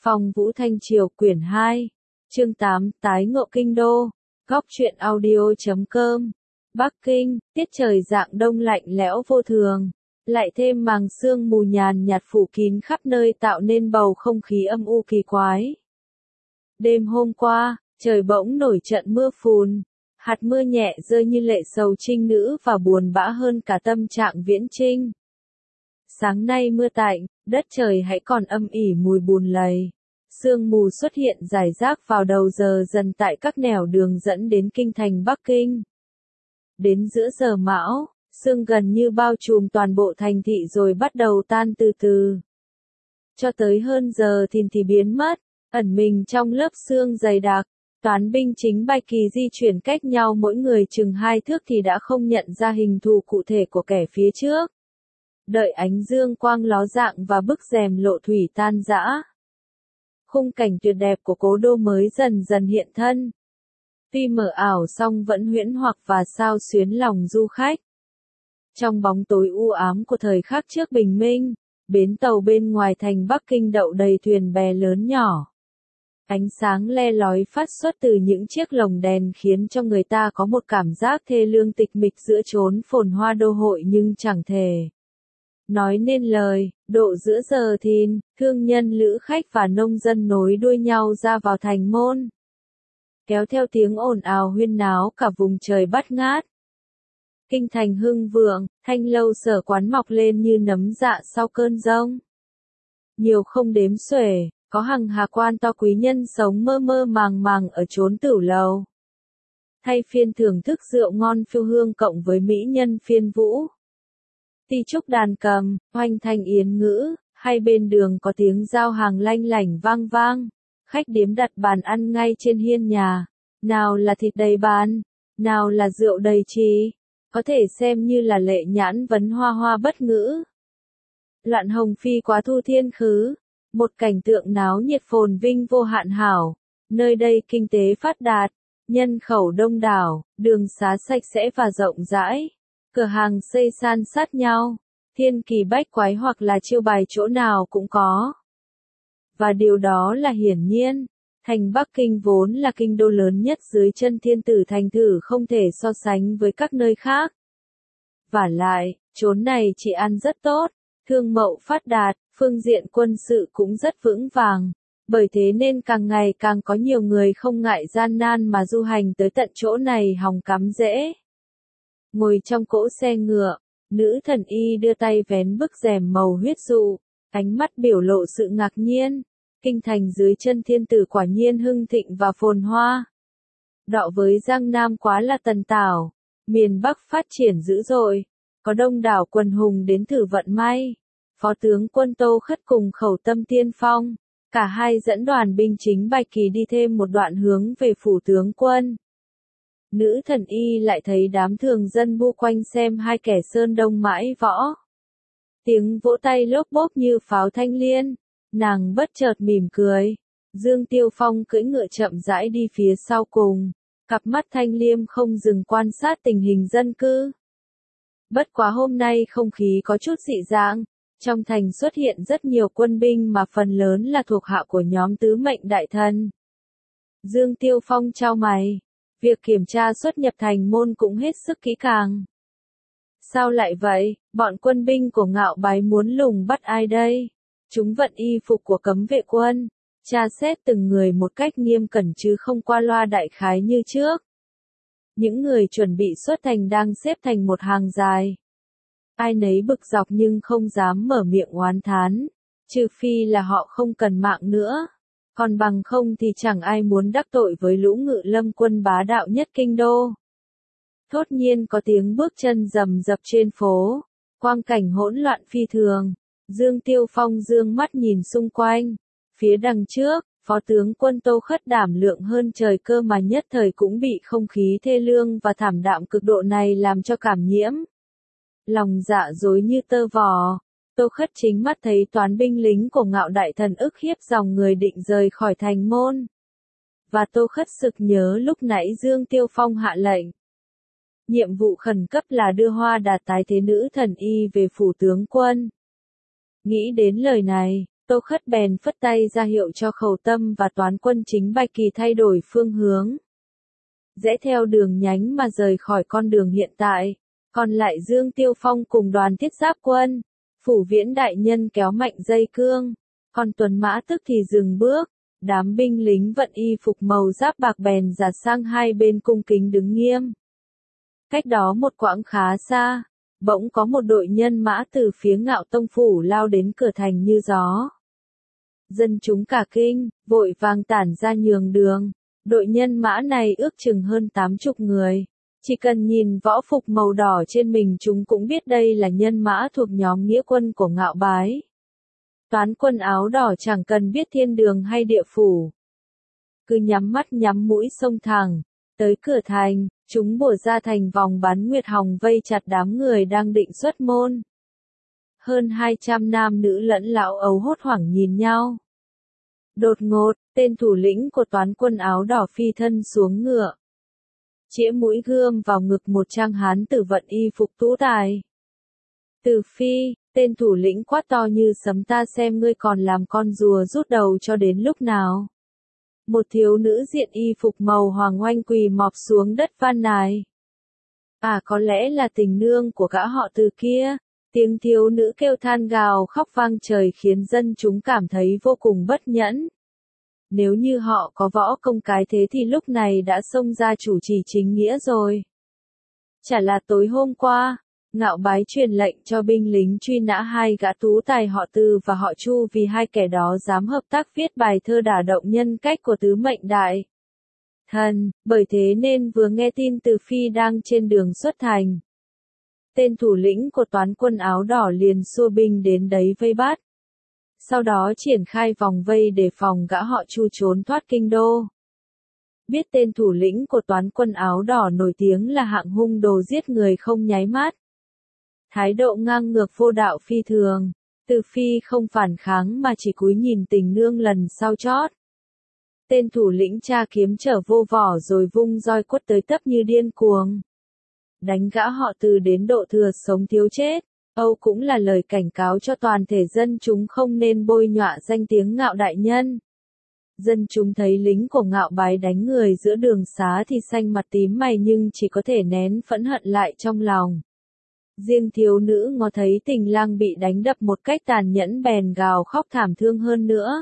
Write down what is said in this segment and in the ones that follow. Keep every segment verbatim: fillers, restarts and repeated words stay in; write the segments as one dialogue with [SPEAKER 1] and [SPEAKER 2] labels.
[SPEAKER 1] Phong Vũ Thanh Triều quyển hai, chương tám, tái ngộ kinh đô, góc truyện audio chấm com. Bắc Kinh, tiết trời rạng đông lạnh lẽo vô thường, lại thêm màng sương mù nhàn nhạt phủ kín khắp nơi tạo nên bầu không khí âm u kỳ quái. Đêm hôm qua, trời bỗng nổi trận mưa phùn, hạt mưa nhẹ rơi như lệ sầu trinh nữ và buồn bã hơn cả tâm trạng Viễn Trinh. Sáng nay mưa tạnh, đất trời hãy còn âm ỉ mùi bùn lầy. Sương mù xuất hiện rải rác vào đầu giờ dần tại các nẻo đường dẫn đến kinh thành Bắc Kinh. Đến giữa giờ mão, sương gần như bao trùm toàn bộ thành thị rồi bắt đầu tan từ từ. Cho tới hơn giờ thìn thì biến mất, ẩn mình trong lớp sương dày đặc. Toán binh chính Bạch Kỳ di chuyển cách nhau mỗi người chừng hai thước thì đã không nhận ra hình thù cụ thể của kẻ phía trước. Đợi ánh dương quang ló dạng và bức rèm lộ thủy tan rã, khung cảnh tuyệt đẹp của cố đô mới dần dần hiện thân. Tuy mờ ảo song vẫn huyễn hoặc và xao xuyến lòng du khách. Trong bóng tối u ám của thời khắc trước bình minh, bến tàu bên ngoài thành Bắc Kinh đậu đầy thuyền bè lớn nhỏ. Ánh sáng le lói phát xuất từ những chiếc lồng đèn khiến cho người ta có một cảm giác thê lương tịch mịch giữa chốn phồn hoa đô hội nhưng chẳng thể nói nên lời. Độ giữa giờ thìn, thương nhân lữ khách và nông dân nối đuôi nhau ra vào thành môn, kéo theo tiếng ồn ào huyên náo cả vùng trời bát ngát. Kinh thành hưng vượng, thanh lâu sở quán mọc lên như nấm dạ sau cơn giông. Nhiều không đếm xuể, có hằng hà quan to quý nhân sống mơ mơ màng màng ở chốn tửu lầu, thay phiên thưởng thức rượu ngon phiêu hương cộng với mỹ nhân phiên vũ. Ti trúc đàn cầm, hoành thanh yến ngữ, hai bên đường có tiếng giao hàng lanh lảnh vang vang. Khách điếm đặt bàn ăn ngay trên hiên nhà, nào là thịt đầy bàn, nào là rượu đầy trì, có thể xem như là lệ nhãn vấn hoa hoa bất ngữ. Loạn hồng phi quá thu thiên khứ, một cảnh tượng náo nhiệt phồn vinh vô hạn hảo. Nơi đây kinh tế phát đạt, nhân khẩu đông đảo, đường xá sạch sẽ và rộng rãi, cửa hàng xây san sát nhau, thiên kỳ bách quái hoặc là chiêu bài chỗ nào cũng có. Và điều đó là hiển nhiên, thành Bắc Kinh vốn là kinh đô lớn nhất dưới chân thiên tử thành thử không thể so sánh với các nơi khác. Vả lại, chốn này trị an rất tốt, thương mậu phát đạt, phương diện quân sự cũng rất vững vàng, bởi thế nên càng ngày càng có nhiều người không ngại gian nan mà du hành tới tận chỗ này hòng cắm rễ. Ngồi trong cỗ xe ngựa, nữ thần y đưa tay vén bức rèm màu huyết dụ, ánh mắt biểu lộ sự ngạc nhiên. Kinh thành dưới chân thiên tử quả nhiên hưng thịnh và phồn hoa. Đọ với Giang Nam quá là tần tảo, miền Bắc phát triển dữ dội, có đông đảo quần hùng đến thử vận may. Phó tướng quân Tô Khất cùng Khẩu Tâm Tiên Phong, cả hai dẫn đoàn binh chính Bạch Kỳ đi thêm một đoạn hướng về phủ tướng quân. Nữ thần y lại thấy đám thường dân bu quanh xem hai kẻ sơn đông mãi võ. Tiếng vỗ tay lốp bốp như pháo thanh liên. Nàng bất chợt mỉm cười. Dương Tiêu Phong cưỡi ngựa chậm rãi đi phía sau cùng, cặp mắt thanh liêm không dừng quan sát tình hình dân cư. Bất quá hôm nay không khí có chút dị dạng, trong thành xuất hiện rất nhiều quân binh mà phần lớn là thuộc hạ của nhóm tứ mệnh đại thần. Dương Tiêu Phong chau mày, việc kiểm tra xuất nhập thành môn cũng hết sức kỹ càng. Sao lại vậy, bọn quân binh của Ngạo Bái muốn lùng bắt ai đây? Chúng vận y phục của cấm vệ quân, tra xét từng người một cách nghiêm cẩn chứ không qua loa đại khái như trước. Những người chuẩn bị xuất thành đang xếp thành một hàng dài. Ai nấy bực dọc nhưng không dám mở miệng oán thán, trừ phi là họ không cần mạng nữa. Còn bằng không thì chẳng ai muốn đắc tội với lũ ngự lâm quân bá đạo nhất kinh đô. Thốt nhiên có tiếng bước chân rầm rập trên phố, quang cảnh hỗn loạn phi thường. Dương Tiêu Phong dương mắt nhìn xung quanh, phía đằng trước, phó tướng quân Tô Khất đảm lượng hơn trời cơ mà nhất thời cũng bị không khí thê lương và thảm đạm cực độ này làm cho cảm nhiễm. Lòng dạ dối như tơ vò, Tô Khất chính mắt thấy toán binh lính của Ngạo đại thần ức hiếp dòng người định rời khỏi thành môn. Và Tô Khất sực nhớ lúc nãy Dương Tiêu Phong hạ lệnh. Nhiệm vụ khẩn cấp là đưa Hoa Đạt tái thế nữ thần y về phủ tướng quân. Nghĩ đến lời này, Tô Khất bèn phất tay ra hiệu cho Khẩu Tâm và toán quân chính Bạch Kỳ thay đổi phương hướng. Rẽ theo đường nhánh mà rời khỏi con đường hiện tại, còn lại Dương Tiêu Phong cùng đoàn thiết giáp quân. Phủ Viễn đại nhân kéo mạnh dây cương, còn Tuần Mã tức thì dừng bước, đám binh lính vận y phục màu giáp bạc bèn dạt sang hai bên cung kính đứng nghiêm. Cách đó một quãng khá xa, bỗng có một đội nhân mã từ phía Ngạo Tông phủ lao đến cửa thành như gió. Dân chúng cả kinh, vội vàng tản ra nhường đường. Đội nhân mã này ước chừng hơn tám chục người. Chỉ cần nhìn võ phục màu đỏ trên mình chúng cũng biết đây là nhân mã thuộc nhóm nghĩa quân của Ngạo Bái. Toán quân áo đỏ chẳng cần biết thiên đường hay địa phủ. Cứ nhắm mắt nhắm mũi xông thẳng, tới cửa thành, chúng bổ ra thành vòng bắn nguyệt hồng vây chặt đám người đang định xuất môn. Hơn hai trăm nam nữ lẫn lão ấu hốt hoảng nhìn nhau. Đột ngột, tên thủ lĩnh của toán quân áo đỏ phi thân xuống ngựa. Chĩa mũi gươm vào ngực một trang hán tử vận y phục tú tài. Từ Phi, tên thủ lĩnh quát to như sấm, ta xem ngươi còn làm con rùa rút đầu cho đến lúc nào. Một thiếu nữ diện y phục màu hoàng oanh quỳ mọp xuống đất van nài. À, có lẽ là tình nương của gã họ Từ kia. Tiếng thiếu nữ kêu than gào khóc vang trời khiến dân chúng cảm thấy vô cùng bất nhẫn. Nếu như họ có võ công cái thế thì lúc này đã xông ra chủ trì chính nghĩa rồi. Chả là tối hôm qua, Ngạo Bái truyền lệnh cho binh lính truy nã hai gã tú tài họ Từ và họ Chu vì hai kẻ đó dám hợp tác viết bài thơ đả động nhân cách của tứ mệnh đại thần, bởi thế nên vừa nghe tin Từ Phi đang trên đường xuất thành. Tên thủ lĩnh của toán quân áo đỏ liền xua binh đến đấy vây bắt. Sau đó triển khai vòng vây để phòng gã họ Chu trốn thoát kinh đô. Biết tên thủ lĩnh của toán quân áo đỏ nổi tiếng là hạng hung đồ giết người không nháy mắt. Thái độ ngang ngược vô đạo phi thường, Từ Phi không phản kháng mà chỉ cúi nhìn tình nương lần sau chót. Tên thủ lĩnh tra kiếm trở vô vỏ rồi vung roi quất tới tấp như điên cuồng. Đánh gã họ Từ đến độ thừa sống thiếu chết. Âu cũng là lời cảnh cáo cho toàn thể dân chúng không nên bôi nhọa danh tiếng Ngạo đại nhân. Dân chúng thấy lính của Ngạo Bái đánh người giữa đường xá thì xanh mặt tím mày nhưng chỉ có thể nén phẫn hận lại trong lòng. Riêng thiếu nữ ngó thấy tình lang bị đánh đập một cách tàn nhẫn bèn gào khóc thảm thương hơn nữa.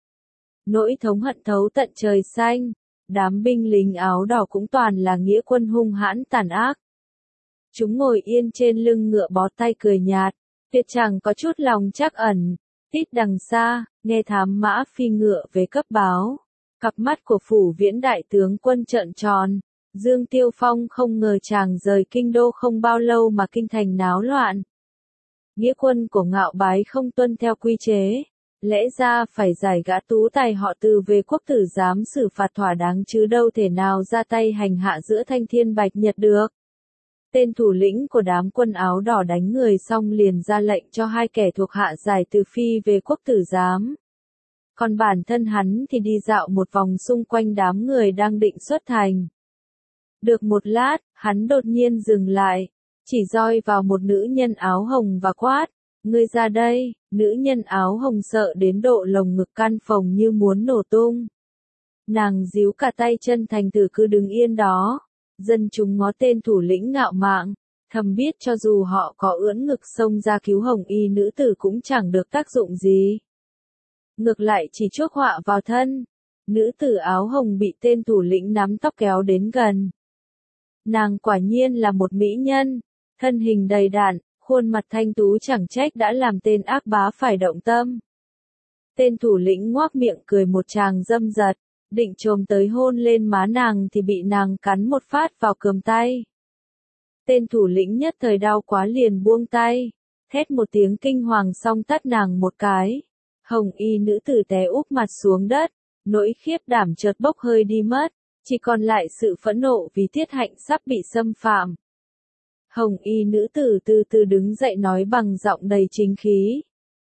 [SPEAKER 1] Nỗi thống hận thấu tận trời xanh, đám binh lính áo đỏ cũng toàn là nghĩa quân hung hãn tàn ác. Chúng ngồi yên trên lưng ngựa bó tay cười nhạt, tuyệt chẳng có chút lòng trắc ẩn. Tít đằng xa, nghe thám mã phi ngựa về cấp báo. Cặp mắt của Phủ Viễn đại tướng quân trợn tròn. Dương Tiêu Phong không ngờ chàng rời kinh đô không bao lâu mà kinh thành náo loạn. Nghĩa quân của Ngạo Bái không tuân theo quy chế. Lẽ ra phải giải gã tú tài họ Từ về quốc tử giám xử phạt thỏa đáng chứ đâu thể nào ra tay hành hạ giữa thanh thiên bạch nhật được. Tên thủ lĩnh của đám quân áo đỏ đánh người xong liền ra lệnh cho hai kẻ thuộc hạ giải Từ Phi về quốc tử giám. Còn bản thân hắn thì đi dạo một vòng xung quanh đám người đang định xuất thành. Được một lát, hắn đột nhiên dừng lại, chỉ roi vào một nữ nhân áo hồng và quát, ngươi ra đây. Nữ nhân áo hồng sợ đến độ lồng ngực căn phồng như muốn nổ tung. Nàng díu cả tay chân thành thử cứ đứng yên đó. Dân chúng ngó tên thủ lĩnh ngạo mạn, thầm biết cho dù họ có ưỡn ngực xông ra cứu hồng y nữ tử cũng chẳng được tác dụng gì. Ngược lại chỉ chuốc họa vào thân. Nữ tử áo hồng bị tên thủ lĩnh nắm tóc kéo đến gần. Nàng quả nhiên là một mỹ nhân, thân hình đầy đặn, khuôn mặt thanh tú chẳng trách đã làm tên ác bá phải động tâm. Tên thủ lĩnh ngoác miệng cười một tràng dâm dật, định chồm tới hôn lên má nàng thì bị nàng cắn một phát vào cườm tay. Tên thủ lĩnh nhất thời đau quá liền buông tay, thét một tiếng kinh hoàng xong tát nàng một cái. Hồng y nữ tử té úp mặt xuống đất, nỗi khiếp đảm chợt bốc hơi đi mất, chỉ còn lại sự phẫn nộ vì tiết hạnh sắp bị xâm phạm. Hồng y nữ tử từ từ đứng dậy nói bằng giọng đầy chính khí.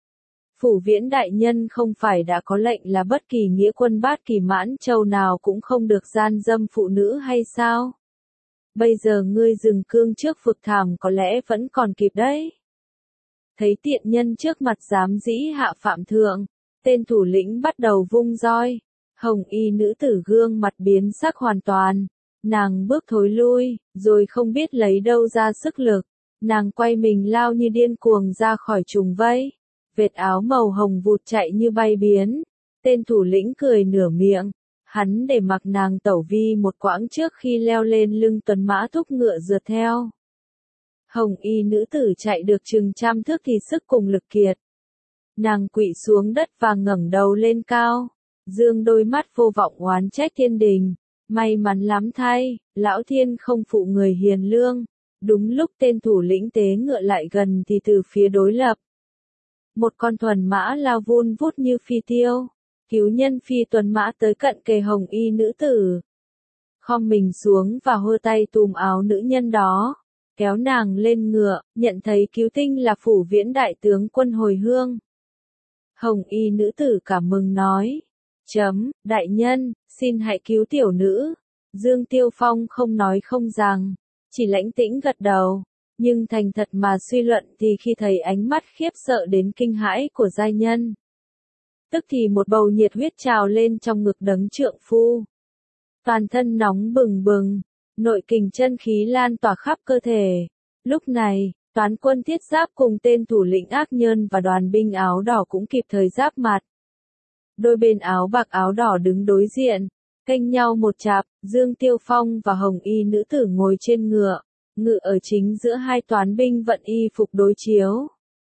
[SPEAKER 1] Phủ Viễn đại nhân không phải đã có lệnh là bất kỳ nghĩa quân Bát Kỳ Mãn Châu nào cũng không được gian dâm phụ nữ hay sao? Bây giờ ngươi dừng cương trước vực thảm có lẽ vẫn còn kịp đấy. Thấy tiện nhân trước mặt dám dĩ hạ phạm thượng, Tên thủ lĩnh bắt đầu vung roi. Hồng y nữ tử gương mặt biến sắc hoàn toàn. Nàng bước thối lui, rồi không biết lấy đâu ra sức lực. Nàng quay mình lao như điên cuồng ra khỏi trùng vây. Vệt áo màu hồng vụt chạy như bay biến. Tên thủ lĩnh cười nửa miệng. Hắn để mặc nàng tẩu vi một quãng trước khi leo lên lưng tuấn mã thúc ngựa rượt theo. Hồng y nữ tử chạy được chừng trăm thước thì sức cùng lực kiệt. Nàng quỵ xuống đất và ngẩng đầu lên cao. Dương đôi mắt vô vọng oán trách thiên đình. May mắn lắm thay, lão thiên không phụ người hiền lương. Đúng lúc tên thủ lĩnh tế ngựa lại gần thì từ phía đối lập. Một con thuần mã lao vun vút như phi tiêu. Cứu nhân phi tuần mã tới cận kề hồng y nữ tử. Khom mình xuống và hơ tay túm áo nữ nhân đó. Kéo nàng lên ngựa, nhận thấy cứu tinh là Phủ Viễn đại tướng quân hồi hương. Hồng y nữ tử cảm mừng nói. Chấm, đại nhân, xin hãy cứu tiểu nữ. Dương Tiêu Phong không nói không rằng, chỉ lãnh tĩnh gật đầu. Nhưng thành thật mà suy luận thì khi thấy ánh mắt khiếp sợ đến kinh hãi của giai nhân. Tức thì một bầu nhiệt huyết trào lên trong ngực đấng trượng phu. Toàn thân nóng bừng bừng, nội kình chân khí lan tỏa khắp cơ thể. Lúc này, toán quân thiết giáp cùng tên thủ lĩnh ác nhân và đoàn binh áo đỏ cũng kịp thời giáp mặt. Đôi bên áo bạc áo đỏ đứng đối diện, kênh nhau một chạp, Dương Tiêu Phong và hồng y nữ tử ngồi trên ngựa, ngựa ở chính giữa hai toán binh vận y phục đối chiếu.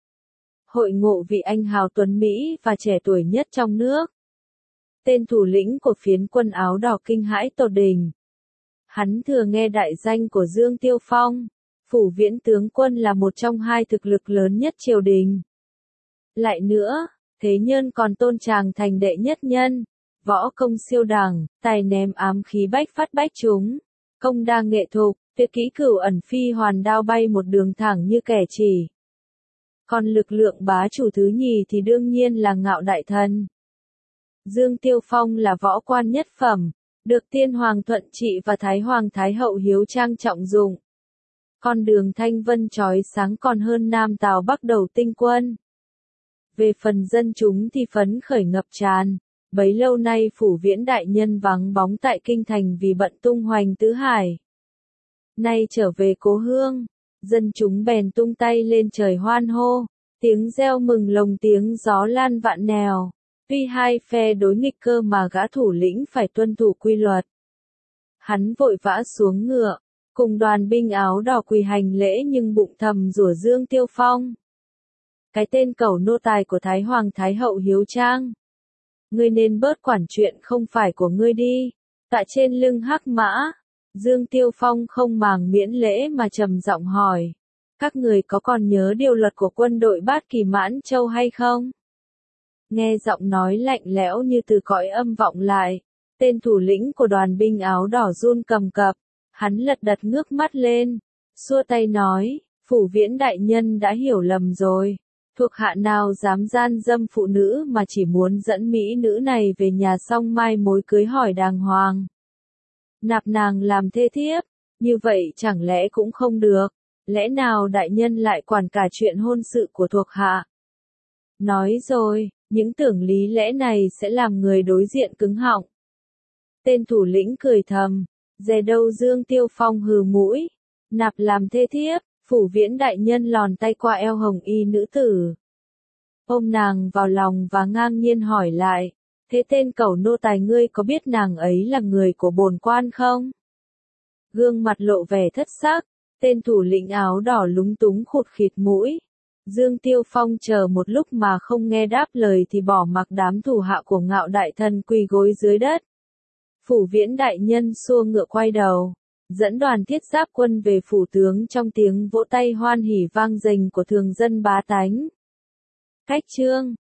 [SPEAKER 1] Hội ngộ vị anh hào tuấn Mỹ và trẻ tuổi nhất trong nước. Tên thủ lĩnh của phiến quân áo đỏ kinh hãi tột đỉnh. Hắn thừa nghe đại danh của Dương Tiêu Phong, Phủ Viễn tướng quân là một trong hai thực lực lớn nhất triều đình. Lại nữa, thế nhân còn tôn chàng thành đệ nhất nhân, võ công siêu đẳng, tài ném ám khí bách phát bách trúng, công đa nghệ thục, tuyệt kỹ cửu ẩn phi hoàn đao bay một đường thẳng như kẻ chỉ. Còn lực lượng bá chủ thứ nhì thì đương nhiên là Ngạo Đại Thần. Dương Tiêu Phong là võ quan nhất phẩm, được Tiên Hoàng Thuận Trị và Thái Hoàng Thái Hậu hiếu trang trọng dụng. Con đường thanh vân chói sáng còn hơn Nam Tào Bắc Đầu tinh quân. Về phần dân chúng thì phấn khởi ngập tràn, bấy lâu nay Phủ Viễn đại nhân vắng bóng tại kinh thành vì bận tung hoành tứ hải. Nay trở về cố hương, dân chúng bèn tung tay lên trời hoan hô, tiếng reo mừng lồng tiếng gió lan vạn nèo. Tuy hai phe đối nghịch cơ mà gã thủ lĩnh phải tuân thủ quy luật. Hắn vội vã xuống ngựa, cùng đoàn binh áo đỏ quỳ hành lễ nhưng bụng thầm rủa Dương Tiêu Phong. Cái tên cẩu nô tài của Thái Hoàng Thái Hậu hiếu trang. Ngươi nên bớt quản chuyện không phải của ngươi đi. Tại trên lưng hắc mã, Dương Tiêu Phong không màng miễn lễ mà trầm giọng hỏi. Các người có còn nhớ điều luật của quân đội Bát Kỳ Mãn Châu hay không? Nghe giọng nói lạnh lẽo như từ cõi âm vọng lại, tên thủ lĩnh của đoàn binh áo đỏ run cầm cập, hắn lật đật ngước mắt lên, xua tay nói, Phủ Viễn đại nhân đã hiểu lầm rồi, thuộc hạ nào dám gian dâm phụ nữ mà chỉ muốn dẫn mỹ nữ này về nhà xong mai mối cưới hỏi đàng hoàng. Nạp nàng làm thê thiếp, như vậy chẳng lẽ cũng không được, lẽ nào đại nhân lại quản cả chuyện hôn sự của thuộc hạ? Nói rồi, những tưởng lý lẽ này sẽ làm người đối diện cứng họng. Tên thủ lĩnh cười thầm, dè đâu Dương Tiêu Phong hừ mũi, nạp làm thê thiếp, Phủ Viễn đại nhân lòn tay qua eo hồng y nữ tử. Ôm nàng vào lòng và ngang nhiên hỏi lại, thế tên cẩu nô tài ngươi có biết nàng ấy là người của bổn quan không? Gương mặt lộ vẻ thất sắc, tên thủ lĩnh áo đỏ lúng túng khụt khịt mũi. Dương Tiêu Phong chờ một lúc mà không nghe đáp lời thì bỏ mặc đám thủ hạ của Ngạo Đại Thần quỳ gối dưới đất. Phủ Viễn đại nhân xua ngựa quay đầu, dẫn đoàn thiết giáp quân về phủ tướng trong tiếng vỗ tay hoan hỉ vang dền của thường dân bá tánh. Cách chương